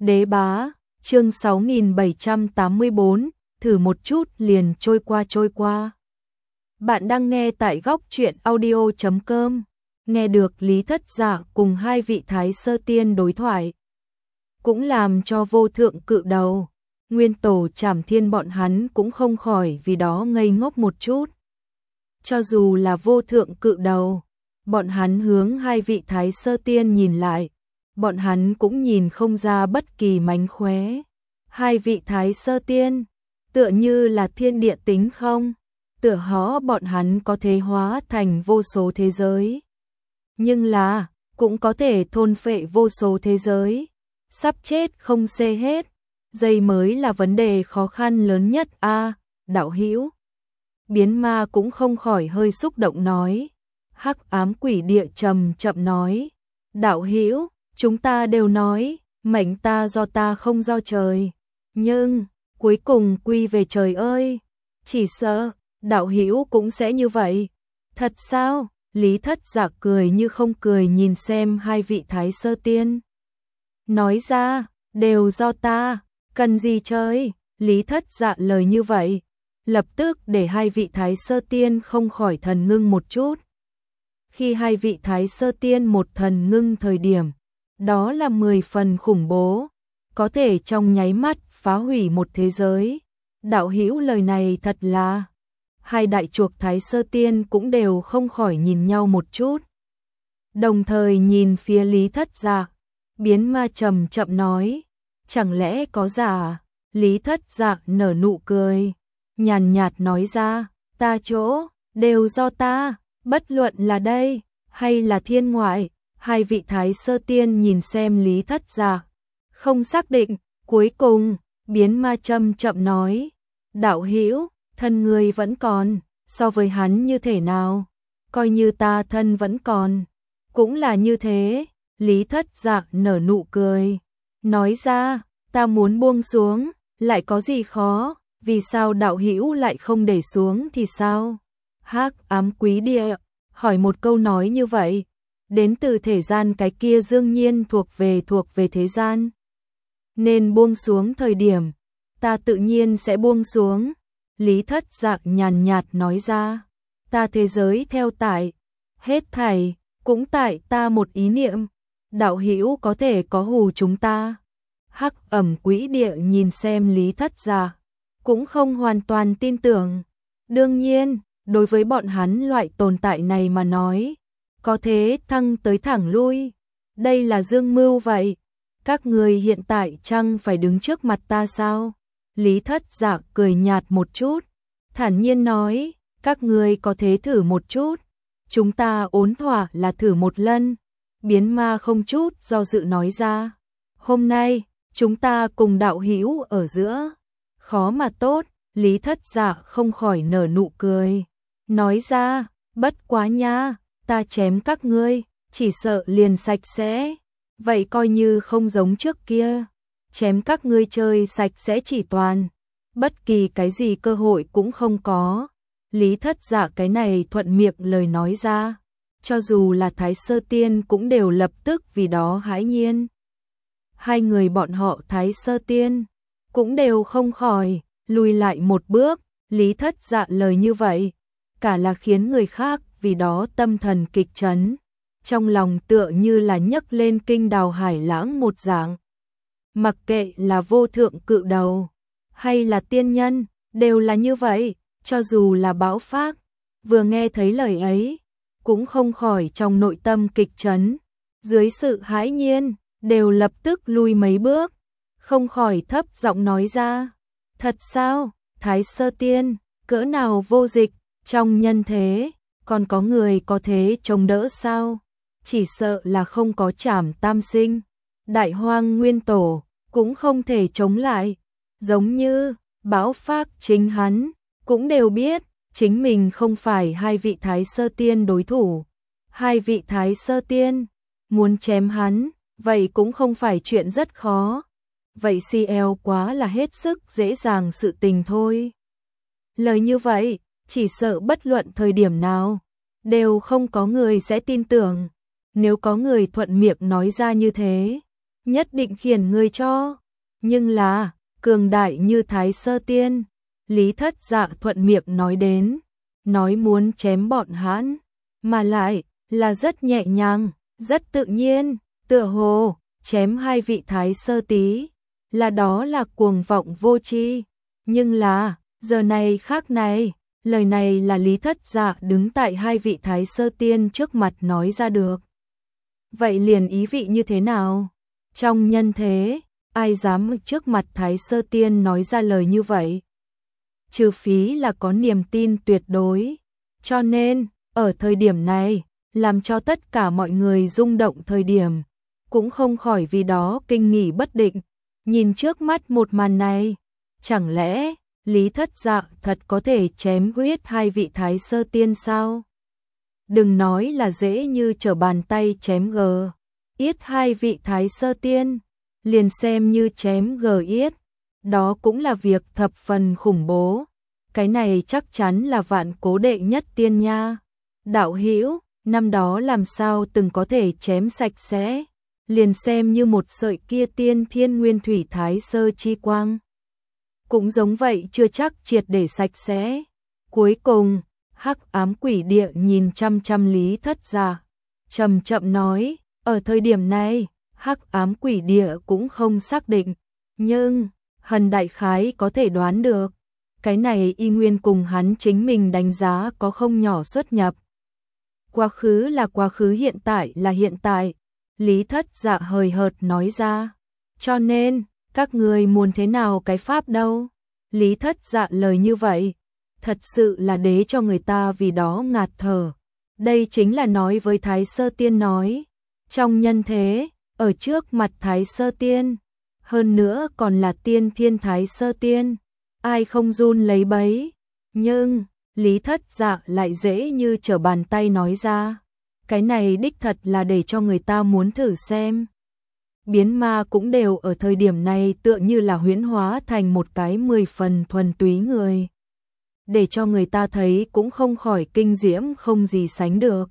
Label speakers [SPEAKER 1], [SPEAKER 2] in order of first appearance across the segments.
[SPEAKER 1] Đế bá, chương 6784, thử một chút liền trôi qua. Bạn đang nghe tại góc truyện audio.com, nghe được Lý Thất Dạ cùng hai vị Thái Sơ Tiên đối thoại. Cũng làm cho vô thượng cự đầu, nguyên tổ Trảm Thiên bọn hắn cũng không khỏi vì đó ngây ngốc một chút. Cho dù là vô thượng cự đầu, bọn hắn hướng hai vị Thái Sơ Tiên nhìn lại, bọn hắn cũng nhìn không ra bất kỳ mánh khóe. Hai vị Thái Sơ Tiên, tựa như là thiên địa tính không? Tựa hó bọn hắn có thể hóa thành vô số thế giới. Nhưng là, cũng có thể thôn phệ vô số thế giới. Sắp chết không xê hết. Đây mới là vấn đề khó khăn lớn nhất a, đạo hữu. Biến Ma cũng không khỏi hơi xúc động nói. Hắc ám quỷ địa trầm chậm nói. Đạo hữu, chúng ta đều nói, mệnh ta do ta không do trời. Nhưng, cuối cùng quy về trời ơi. Chỉ sợ, đạo hữu cũng sẽ như vậy. Thật sao? Lý Thất Dạ cười như không cười nhìn xem hai vị Thái Sơ Tiên. Nói ra, đều do ta, cần gì chơi? Lý Thất Dạ lời như vậy, lập tức để hai vị Thái Sơ Tiên không khỏi thần ngưng một chút. Khi hai vị Thái Sơ Tiên một thần ngưng thời điểm, đó là 10 phần khủng bố, có thể trong nháy mắt phá hủy một thế giới. Đạo hữu lời này thật là... Hai đại chuộc Thái Sơ Tiên cũng đều không khỏi nhìn nhau một chút. Đồng thời nhìn phía Lý Thất Dạ, Biến Ma trầm chậm nói, chẳng lẽ có giả? Lý Thất Dạ nở nụ cười, nhàn nhạt nói ra, ta chỗ, đều do ta, bất luận là đây, hay là thiên ngoại. Hai vị Thái Sơ Tiên nhìn xem Lý Thất Dạ, không xác định, cuối cùng, Biến Ma chậm nói, đạo hữu, thân ngươi vẫn còn, so với hắn như thế nào? Coi như ta thân vẫn còn, cũng là như thế. Lý Thất Dạ nở nụ cười, nói ra, ta muốn buông xuống, lại có gì khó, vì sao đạo hữu lại không để xuống thì sao? Hắc ám quý địa, hỏi một câu nói như vậy, đến từ thế gian cái kia đương nhiên thuộc về thế gian. Nên buông xuống thời điểm, ta tự nhiên sẽ buông xuống. Lý Thất Dạ nhàn nhạt nói ra, ta thế giới theo tại, hết thảy, cũng tại ta một ý niệm, đạo hữu có thể có hù chúng ta. Hắc ẩm quỹ địa nhìn xem Lý Thất Dạ, cũng không hoàn toàn tin tưởng. Đương nhiên, đối với bọn hắn loại tồn tại này mà nói, có thế thăng tới thẳng lui, đây là dương mưu vậy. Các người hiện tại chăng phải đứng trước mặt ta sao? Lý Thất Dạ cười nhạt một chút, thản nhiên nói, các người có thể thử một chút, chúng ta ổn thỏa là thử một lần. Biến Ma không chút do dự nói ra, hôm nay, chúng ta cùng đạo hữu ở giữa, khó mà tốt. Lý Thất Dạ không khỏi nở nụ cười, nói ra, bất quá nha, ta chém các ngươi, chỉ sợ liền sạch sẽ, vậy coi như không giống trước kia. Chém các ngươi chơi sạch sẽ chỉ toàn, bất kỳ cái gì cơ hội cũng không có. Lý Thất Dạ cái này thuận miệng lời nói ra, cho dù là Thái Sơ Tiên cũng đều lập tức vì đó hãi nhiên. Hai người bọn họ Thái Sơ Tiên cũng đều không khỏi lùi lại một bước. Lý Thất Dạ lời như vậy, cả là khiến người khác vì đó tâm thần kịch chấn, trong lòng tựa như là nhấc lên kinh đào hải lãng một dạng. Mặc kệ là vô thượng cự đầu, hay là tiên nhân, đều là như vậy, cho dù là Bão Phác, vừa nghe thấy lời ấy, cũng không khỏi trong nội tâm kịch chấn, dưới sự hãi nhiên, đều lập tức lui mấy bước, không khỏi thấp giọng nói ra, thật sao, Thái Sơ Tiên, cỡ nào vô dịch, trong nhân thế, còn có người có thế chống đỡ sao? Chỉ sợ là không có Trảm Tam Sinh, Đại Hoang Nguyên Tổ, cũng không thể chống lại. Giống như Bão Phác chính hắn, cũng đều biết, chính mình không phải hai vị Thái Sơ Tiên đối thủ. Hai vị Thái Sơ Tiên, muốn chém hắn, vậy cũng không phải chuyện rất khó. Vậy CL quá là hết sức dễ dàng sự tình thôi. Lời như vậy, chỉ sợ bất luận thời điểm nào, đều không có người sẽ tin tưởng. Nếu có người thuận miệng nói ra như thế, nhất định khiển người cho. Nhưng là, cường đại như Thái Sơ Tiên, Lý Thất Dạ thuận miệng nói đến, nói muốn chém bọn hắn, mà lại là rất nhẹ nhàng, rất tự nhiên, tựa hồ chém hai vị Thái Sơ Tí, là đó là cuồng vọng vô tri. Nhưng là, giờ này khác này, lời này là Lý Thất Dạ đứng tại hai vị Thái Sơ Tiên trước mặt nói ra được. Vậy liền ý vị như thế nào? Trong nhân thế, ai dám trước mặt Thái Sơ Tiên nói ra lời như vậy? Trừ phí là có niềm tin tuyệt đối. Cho nên, ở thời điểm này, làm cho tất cả mọi người rung động thời điểm, cũng không khỏi vì đó kinh nghỉ bất định. Nhìn trước mắt một màn này, chẳng lẽ Lý Thất Dạ thật có thể chém giết hai vị Thái Sơ Tiên sao? Đừng nói là dễ như trở bàn tay chém yết hai vị Thái Sơ Tiên, liền xem như chém yết, đó cũng là việc thập phần khủng bố. Cái này chắc chắn là vạn cố đệ nhất tiên nha. Đạo hữu, năm đó làm sao từng có thể chém sạch sẽ, liền xem như một sợi kia tiên thiên nguyên thủy Thái Sơ chi quang. Cũng giống vậy chưa chắc triệt để sạch sẽ. Cuối cùng, Hắc Ám Quỷ Địa nhìn chăm chăm Lý Thất Dạ, chậm chậm nói, ở thời điểm này, Hắc Ám Quỷ Địa cũng không xác định, nhưng Hần đại khái có thể đoán được, cái này y nguyên cùng hắn chính mình đánh giá có không nhỏ xuất nhập. Quá khứ là quá khứ, hiện tại là hiện tại, Lý Thất Dạ hời hợt nói ra. Cho nên, các người muốn thế nào cái pháp đâu? Lý Thất Dạ lời như vậy, thật sự là để cho người ta vì đó ngạt thở. Đây chính là nói với Thái Sơ Tiên nói, trong nhân thế, ở trước mặt Thái Sơ Tiên, hơn nữa còn là tiên thiên Thái Sơ Tiên, ai không run lấy bấy. Nhưng, Lý Thất Dạ lại dễ như trở bàn tay nói ra. Cái này đích thật là để cho người ta muốn thử xem. Biến ma cũng đều ở thời điểm này tựa như là huyễn hóa thành một cái 10 phần thuần túy người. Để cho người ta thấy cũng không khỏi kinh diễm không gì sánh được.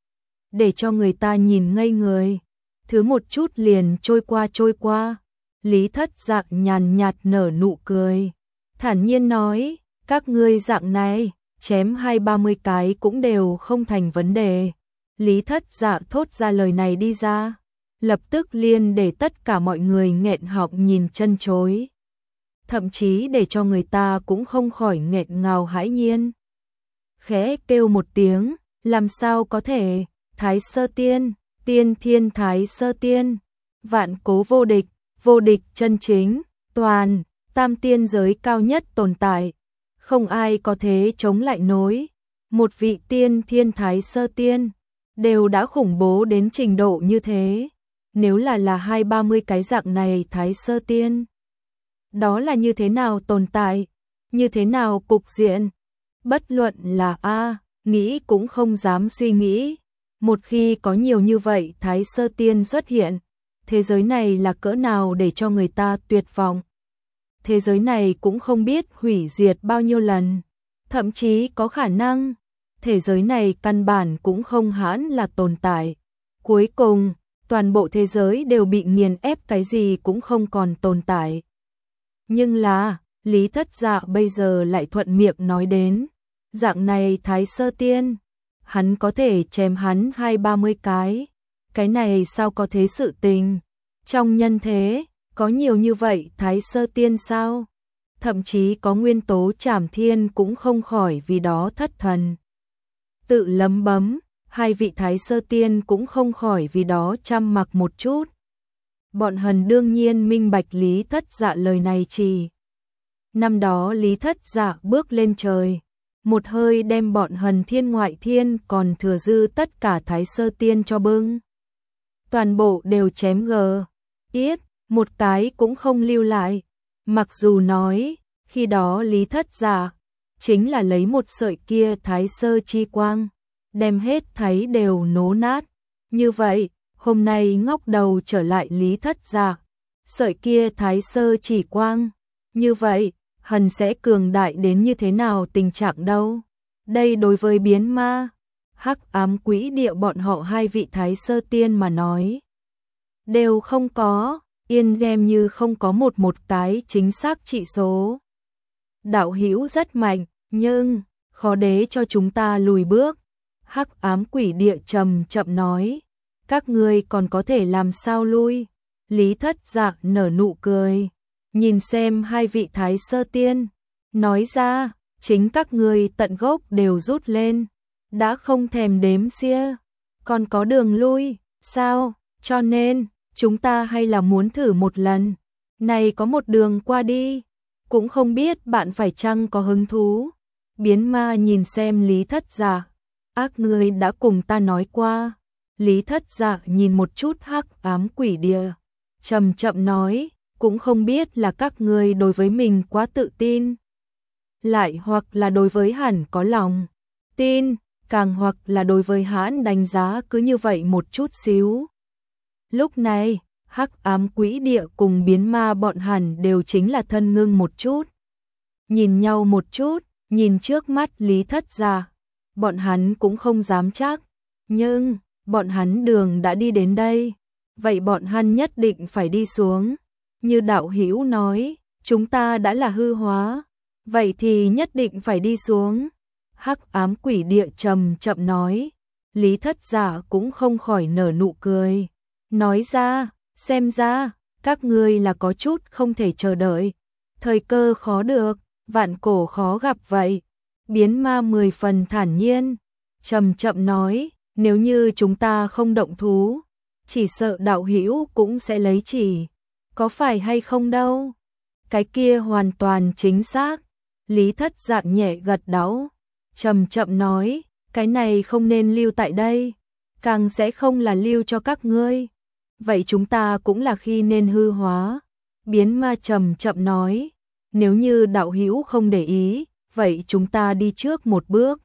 [SPEAKER 1] Để cho người ta nhìn ngây người. Thứ một chút liền trôi qua. Lý Thất Dạ nhàn nhạt nở nụ cười. Thản nhiên nói, các ngươi dạng này, chém 20-30 cái cũng đều không thành vấn đề. Lý Thất Dạ thốt ra lời này đi ra, lập tức liền để tất cả mọi người nghẹn họng nhìn chân chối. Thậm chí để cho người ta cũng không khỏi nghẹn ngào hãi nhiên. Khẽ kêu một tiếng, làm sao có thể, Thái Sơ Tiên, tiên thiên Thái Sơ Tiên, vạn cố vô địch chân chính, toàn, tam tiên giới cao nhất tồn tại. Không ai có thể chống lại nối. Một vị tiên thiên Thái Sơ Tiên, đều đã khủng bố đến trình độ như thế. Nếu là 20-30 cái dạng này Thái Sơ Tiên, đó là như thế nào tồn tại, như thế nào cục diện. Bất luận là nghĩ cũng không dám suy nghĩ. Một khi có nhiều như vậy Thái Sơ Tiên xuất hiện, thế giới này là cỡ nào để cho người ta tuyệt vọng. Thế giới này cũng không biết hủy diệt bao nhiêu lần. Thậm chí có khả năng, thế giới này căn bản cũng không hẳn là tồn tại. Cuối cùng, toàn bộ thế giới đều bị nghiền ép, cái gì cũng không còn tồn tại. Nhưng là, Lý Thất Dạ bây giờ lại thuận miệng nói đến, dạng này Thái Sơ Tiên, hắn có thể chém hắn 20-30 cái này sao có thế sự tình. Trong nhân thế, có nhiều như vậy Thái Sơ Tiên sao? Thậm chí có nguyên tố Trảm Thiên cũng không khỏi vì đó thất thần. Tự lấm bấm, hai vị Thái Sơ Tiên cũng không khỏi vì đó chăm mặc một chút. Bọn Hần đương nhiên minh bạch Lý Thất Dạ lời này chỉ. Năm đó Lý Thất Dạ bước lên trời, một hơi đem bọn Hần thiên ngoại thiên còn thừa dư tất cả Thái Sơ Tiên cho bưng. Toàn bộ đều chém yết, một cái cũng không lưu lại. Mặc dù nói, khi đó Lý Thất Dạ chính là lấy một sợi kia Thái Sơ chi quang, đem hết thấy đều nổ nát. Như vậy, hôm nay ngóc đầu trở lại Lý Thất Dạ, sợi kia Thái Sơ chỉ quang, như vậy, Hần sẽ cường đại đến như thế nào tình trạng đâu. Đây đối với biến ma, Hắc Ám Quỷ Địa bọn họ hai vị Thái Sơ Tiên mà nói, đều không có, yên game như không có một cái chính xác trị số. Đạo hữu rất mạnh, nhưng khó để cho chúng ta lùi bước. Hắc ám quỷ địa trầm chậm nói, các ngươi còn có thể làm sao lui? Lý Thất Dạ nở nụ cười, nhìn xem hai vị thái sơ tiên, nói ra, chính các ngươi tận gốc đều rút lên, đã không thèm đếm xia, còn có đường lui, sao? Cho nên, chúng ta hay là muốn thử một lần, này có một đường qua đi, cũng không biết bạn phải chăng có hứng thú. Biến ma nhìn xem Lý Thất Dạ, ác ngươi đã cùng ta nói qua. Lý Thất Dạ nhìn một chút hắc ám quỷ địa, chậm chậm nói, cũng không biết là các ngươi đối với mình quá tự tin, lại hoặc là đối với hẳn có lòng tin, càng hoặc là đối với hãn đánh giá cứ như vậy một chút xíu. Lúc này, hắc ám quỷ địa cùng biến ma bọn hẳn đều chính là thân ngưng một chút. Nhìn nhau một chút, nhìn trước mắt Lý Thất Dạ, bọn hắn cũng không dám chắc, nhưng bọn hắn đường đã đi đến đây, vậy bọn hắn nhất định phải đi xuống. Như đạo hữu nói, chúng ta đã là hư hóa, vậy thì nhất định phải đi xuống. Hắc ám quỷ địa trầm chậm nói, Lý Thất Dạ cũng không khỏi nở nụ cười, nói ra, xem ra, các ngươi là có chút không thể chờ đợi, thời cơ khó được, vạn cổ khó gặp vậy. Biến ma 10 phần thản nhiên, chậm chậm nói, nếu như chúng ta không động thú, chỉ sợ đạo hữu cũng sẽ lấy chỉ, có phải hay không đâu? Cái kia hoàn toàn chính xác. Lý Thất Dạ nhẹ gật đầu, chậm chậm nói, cái này không nên lưu tại đây, càng sẽ không là lưu cho các ngươi. Vậy chúng ta cũng là khi nên hư hóa. Biến ma chậm chậm nói, nếu như đạo hữu không để ý, vậy chúng ta đi trước một bước.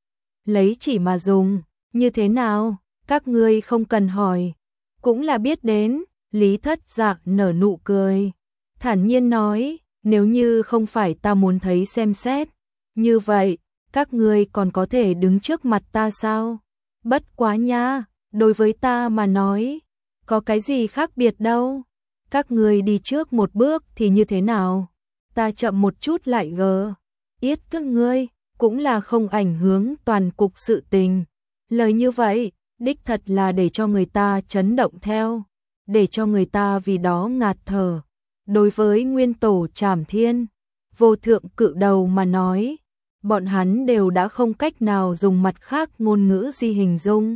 [SPEAKER 1] Lấy chỉ mà dùng, như thế nào, các ngươi không cần hỏi, cũng là biết đến. Lý Thất Dạ nở nụ cười, thản nhiên nói, nếu như không phải ta muốn thấy xem xét, như vậy, các ngươi còn có thể đứng trước mặt ta sao? Bất quá nha, đối với ta mà nói, có cái gì khác biệt đâu. Các ngươi đi trước một bước thì như thế nào? Ta chậm một chút lại gờ. Yết các ngươi, cũng là không ảnh hưởng toàn cục sự tình. Lời như vậy, đích thật là để cho người ta chấn động theo, để cho người ta vì đó ngạt thở. Đối với nguyên tổ Trảm Thiên, vô thượng cự đầu mà nói, bọn hắn đều đã không cách nào dùng mặt khác ngôn ngữ di hình dung.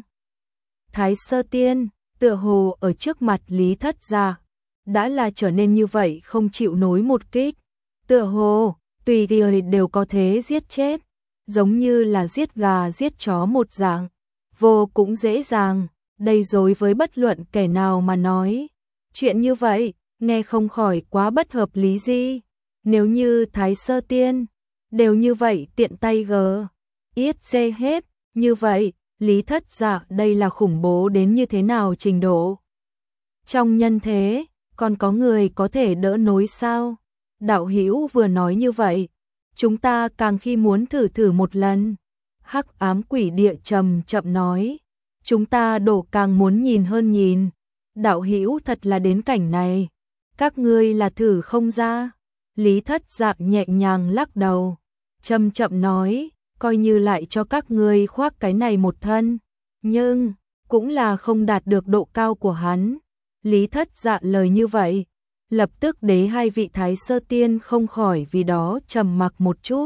[SPEAKER 1] Thái Sơ Tiên, tựa hồ ở trước mặt Lý Thất Dạ, đã là trở nên như vậy không chịu nổi một kích. Tựa hồ, tùy tiện đều có thể giết chết, giống như là giết gà giết chó một dạng, vô cũng dễ dàng, đây đối với bất luận kẻ nào mà nói. Chuyện như vậy, nghe không khỏi quá bất hợp lý gì. Nếu như Thái Sơ Tiên, đều như vậy tiện tay gờ, yết xê hết, như vậy, Lý Thất Dạ đây là khủng bố đến như thế nào trình độ. Trong nhân thế, còn có người có thể đỡ nổi sao? Đạo hữu vừa nói như vậy, chúng ta càng khi muốn thử một lần. Hắc ám quỷ địa trầm chậm nói, chúng ta đổ càng muốn nhìn hơn nhìn. Đạo hữu thật là đến cảnh này, các ngươi là thử không ra. Lý Thất Dạ nhẹ nhàng lắc đầu, chậm chậm nói, coi như lại cho các ngươi khoác cái này một thân, nhưng cũng là không đạt được độ cao của hắn. Lý Thất Dạ lời như vậy, lập tức để hai vị Thái Sơ Tiên không khỏi vì đó trầm mặc một chút.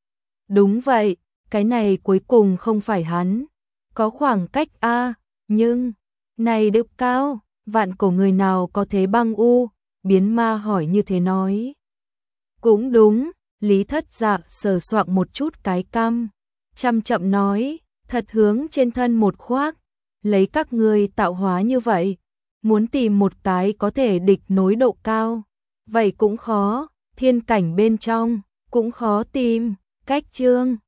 [SPEAKER 1] Đúng vậy, cái này cuối cùng không phải hắn, có khoảng cách a, nhưng này được cao, vạn cổ người nào có thế băng u? Biến ma hỏi như thế nói. Cũng đúng, Lý Thất Dạ sờ soạng một chút cái cằm, chậm chậm nói, thật hướng trên thân một khoác, lấy các ngươi tạo hóa như vậy, muốn tìm một cái có thể địch nối độ cao, vậy cũng khó, thiên cảnh bên trong cũng khó tìm. Cách chương